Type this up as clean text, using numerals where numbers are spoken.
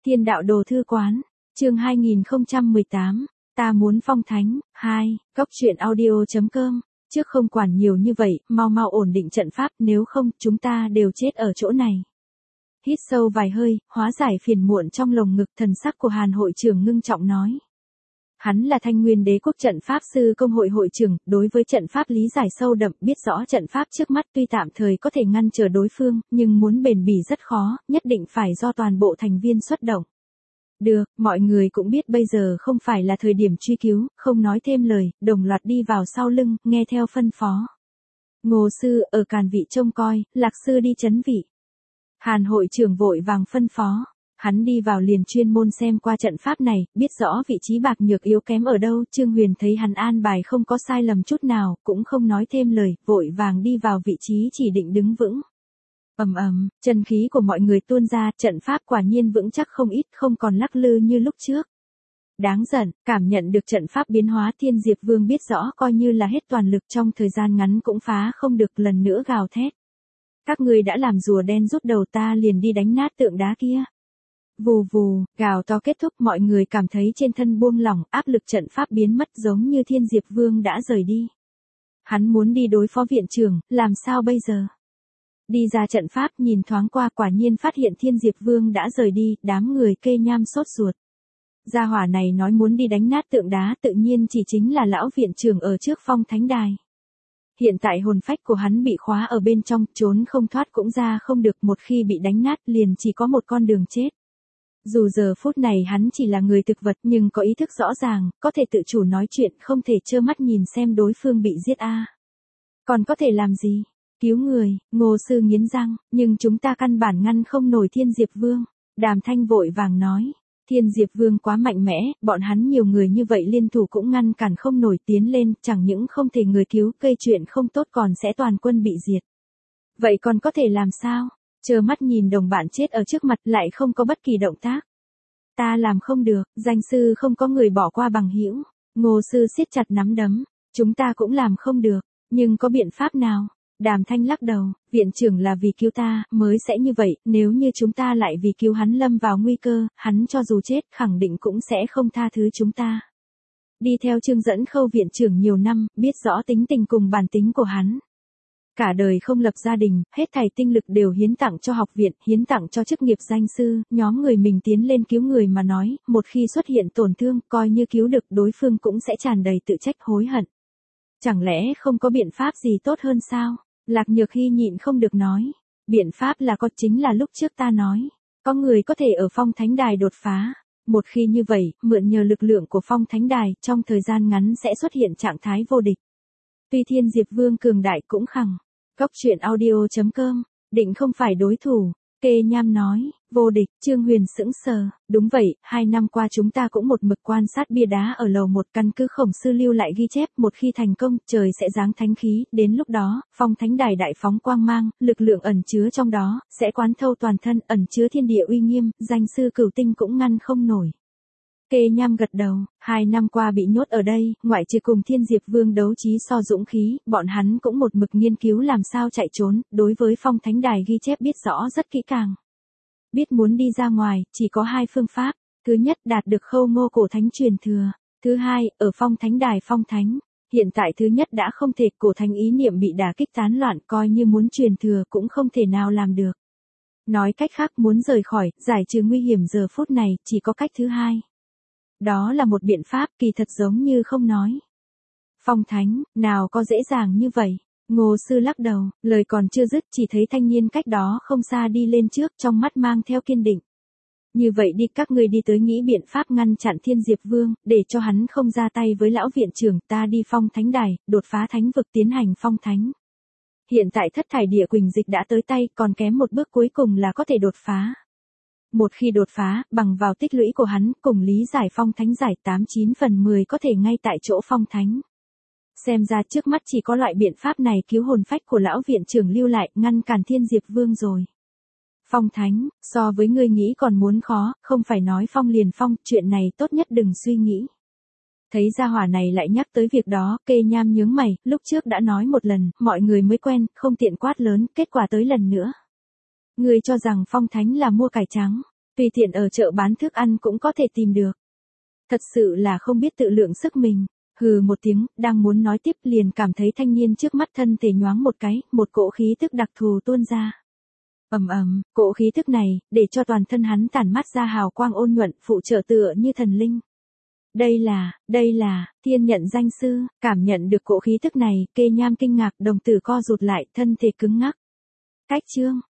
Thiên đạo đồ thư quán, chương 2018, ta muốn phong thánh, 2, góc truyện audio.com, trước không quản nhiều như vậy, mau mau ổn định trận pháp, nếu không, chúng ta đều chết ở chỗ này. Hít sâu vài hơi, hóa giải phiền muộn trong lồng ngực, thần sắc của Hàn hội trưởng ngưng trọng nói. Hắn là Thanh Nguyên Đế quốc trận pháp sư công hội hội trưởng, đối với trận pháp lý giải sâu đậm, biết rõ trận pháp trước mắt tuy tạm thời có thể ngăn trở đối phương, nhưng muốn bền bỉ rất khó, nhất định phải do toàn bộ thành viên xuất động. Được, mọi người cũng biết bây giờ không phải là thời điểm truy cứu, không nói thêm lời, đồng loạt đi vào sau lưng, nghe theo phân phó. Ngô sư, ở càn vị trông coi, Lạc sư đi trấn vị. Hàn hội trưởng vội vàng phân phó. Hắn đi vào liền chuyên môn xem qua trận pháp này, biết rõ vị trí bạc nhược yếu kém ở đâu. Trương Huyền thấy hắn an bài không có sai lầm chút nào, cũng không nói thêm lời, vội vàng đi vào vị trí chỉ định đứng vững. Chân khí của mọi người tuôn ra, trận pháp quả nhiên vững chắc không ít, không còn lắc lư như lúc trước. Đáng giận, cảm nhận được trận pháp biến hóa, Thiên Diệp Vương biết rõ coi như là hết toàn lực trong thời gian ngắn cũng phá không được, lần nữa gào thét. Các ngươi đã làm rùa đen rút đầu, ta liền đi đánh nát tượng đá kia. Vù vù, gào to kết thúc, mọi người cảm thấy trên thân buông lỏng, áp lực trận pháp biến mất, giống như Thiên Diệp Vương đã rời đi. Hắn muốn đi đối phó viện trưởng, làm sao bây giờ? Đi ra trận pháp, nhìn thoáng qua, quả nhiên phát hiện Thiên Diệp Vương đã rời đi, đám người kê nham sốt ruột. Gia hỏa này nói muốn đi đánh nát tượng đá, tự nhiên chỉ chính là lão viện trưởng ở trước phong thánh đài. Hiện tại hồn phách của hắn bị khóa ở bên trong, trốn không thoát cũng ra không được, một khi bị đánh nát liền chỉ có một con đường chết. Dù giờ phút này hắn chỉ là người thực vật nhưng có ý thức rõ ràng, có thể tự chủ nói chuyện, không thể trơ mắt nhìn xem đối phương bị giết a. Còn có thể làm gì? Cứu người, Ngô sư nghiến răng, nhưng chúng ta căn bản ngăn không nổi Thiên Diệp Vương. Đàm Thanh vội vàng nói, Thiên Diệp Vương quá mạnh mẽ, bọn hắn nhiều người như vậy liên thủ cũng ngăn cản không nổi, tiến lên, chẳng những không thể người cứu, gây chuyện không tốt còn sẽ toàn quân bị diệt. Vậy còn có thể làm sao? Trơ mắt nhìn đồng bạn chết ở trước mặt lại không có bất kỳ động tác. Ta làm không được, danh sư không có người bỏ qua bằng hữu. Ngô sư siết chặt nắm đấm, chúng ta cũng làm không được, nhưng có biện pháp nào? Đàm Thanh lắc đầu, viện trưởng là vì cứu ta, mới sẽ như vậy, nếu như chúng ta lại vì cứu hắn lâm vào nguy cơ, hắn cho dù chết, khẳng định cũng sẽ không tha thứ chúng ta. Đi theo Trương Dẫn Khâu viện trưởng nhiều năm, biết rõ tính tình cùng bản tính của hắn. Cả đời không lập gia đình, hết thảy tinh lực đều hiến tặng cho học viện, hiến tặng cho chức nghiệp danh sư, nhóm người mình tiến lên cứu người mà nói, một khi xuất hiện tổn thương, coi như cứu được đối phương cũng sẽ tràn đầy tự trách hối hận. Chẳng lẽ không có biện pháp gì tốt hơn sao? Lạc Nhược Hy nhịn không được nói. Biện pháp là có, chính là lúc trước ta nói. Có người có thể ở phong thánh đài đột phá. Một khi như vậy, mượn nhờ lực lượng của phong thánh đài, trong thời gian ngắn sẽ xuất hiện trạng thái vô địch. Tuy Thiên Diệp Vương cường đại cũng khẳng. Góc truyện audio.com, định không phải đối thủ. Kê Nham nói, vô địch, Trương Huyền sững sờ, đúng vậy, 2 năm qua chúng ta cũng một mực quan sát bia đá ở lầu 1, căn cứ Khổng sư lưu lại ghi chép, một khi thành công, trời sẽ giáng thánh khí, đến lúc đó, phong thánh đài đại phóng quang mang, lực lượng ẩn chứa trong đó, sẽ quán thâu toàn thân, ẩn chứa thiên địa uy nghiêm, danh sư Cửu Tinh cũng ngăn không nổi. Kê Nham gật đầu, 2 năm qua bị nhốt ở đây, ngoại trừ cùng Thiên Diệp Vương đấu trí so dũng khí, bọn hắn cũng một mực nghiên cứu làm sao chạy trốn, đối với phong thánh đài ghi chép biết rõ rất kỹ càng. Biết muốn đi ra ngoài, chỉ có 2 phương pháp, thứ nhất đạt được Khâu Ngô cổ thánh truyền thừa, thứ hai, ở phong thánh đài phong thánh. Hiện tại thứ nhất đã không thể, cổ thánh ý niệm bị đả kích tán loạn, coi như muốn truyền thừa cũng không thể nào làm được. Nói cách khác, muốn rời khỏi, giải trừ nguy hiểm giờ phút này, chỉ có cách thứ hai. Đó là một biện pháp, kỳ thật giống như không nói. Phong thánh, nào có dễ dàng như vậy. Ngô sư lắc đầu, lời còn chưa dứt, chỉ thấy thanh niên cách đó không xa đi lên trước, trong mắt mang theo kiên định. Như vậy đi, các ngươi đi tới nghĩ biện pháp ngăn chặn Thiên Diệp Vương, để cho hắn không ra tay với lão viện trưởng, ta đi phong thánh đài, đột phá thánh vực tiến hành phong thánh. Hiện tại thất thải địa quỳnh dịch đã tới tay, còn kém một bước cuối cùng là có thể đột phá. Một khi đột phá, bằng vào tích lũy của hắn, cùng lý giải phong thánh giải 89 phần 10 có thể ngay tại chỗ phong thánh. Xem ra trước mắt chỉ có loại biện pháp này cứu hồn phách của lão viện trưởng lưu lại, ngăn cản Thiên Diệp Vương rồi. Phong thánh, so với ngươi nghĩ còn muốn khó, không phải nói phong liền phong, chuyện này tốt nhất đừng suy nghĩ. Thấy gia hỏa này lại nhắc tới việc đó, Kê Nham nhướng mày, lúc trước đã nói một lần, mọi người mới quen, không tiện quát lớn, kết quả tới lần nữa. Ngươi cho rằng phong thánh là mua cải trắng. Tùy tiện ở chợ bán thức ăn cũng có thể tìm được. Thật sự là không biết tự lượng sức mình. Hừ một tiếng, đang muốn nói tiếp liền cảm thấy thanh niên trước mắt thân thể nhoáng một cái, một cỗ khí tức đặc thù tuôn ra. Cỗ khí tức này, để cho toàn thân hắn tản mát ra hào quang ôn nhuận, phụ trợ tựa như thần linh. Đây là, thiên nhận danh sư, cảm nhận được cỗ khí tức này, Kê Nham kinh ngạc, đồng tử co rụt lại, thân thể cứng ngắc. Cách chương,